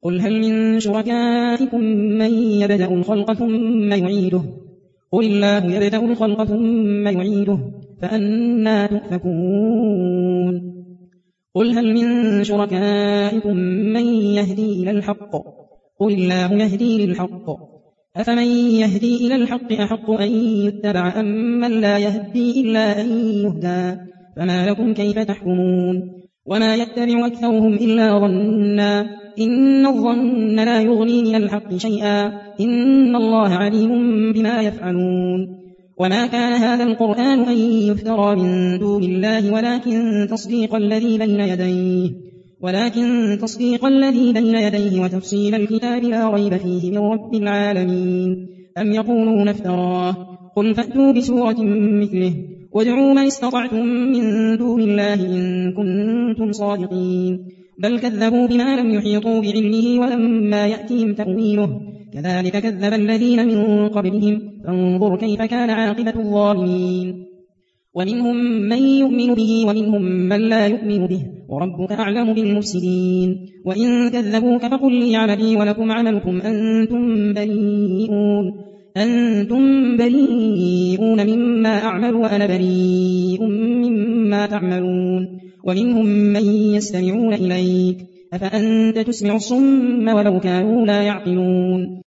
قل هل من شركائكم من يبدأ الخلق ثم يعيده قل الله يبدأ الخلق ثم يعيده فأنى تؤفكون قل هل من شركائكم من يهدي إلى الحق قل الله يهدي للحق أفمن يهدي إلى الحق أحق أن يتبع أم من لا يهدي إلا أن يهدى فما لكم كيف تحكمون وما يتبع أكثرهم إلا ظنا إن الظن لا يغني من الحق شيئا إن الله عليم بما يفعلون وما كان هذا القرآن أن يفترى من دون الله ولكن تصديق الذي بين يديه وتفصيل الكتاب لا ريب فيه من رب العالمين أم يقولون افتراه قل فأتوا بسورة مثله وادعوا من استطعتم من دون الله إن كنتم صادقين بل كذبوا بما لم يحيطوا بعلمه ولما يأتهم تأويله كذلك كذب الذين من قبلهم فانظر كيف كان عاقبة الظالمين ومنهم من يؤمن به ومنهم من لا يؤمن به وربك أعلم بالمفسدين وإن كذبوك فقل لي عملي ولكم عملكم أنتم بريئون مما أعمل وأنا بريء مما تعملون ومنهم من يستمعون إليك أفأنت تسمع الصم ولو كانوا لا يعقلون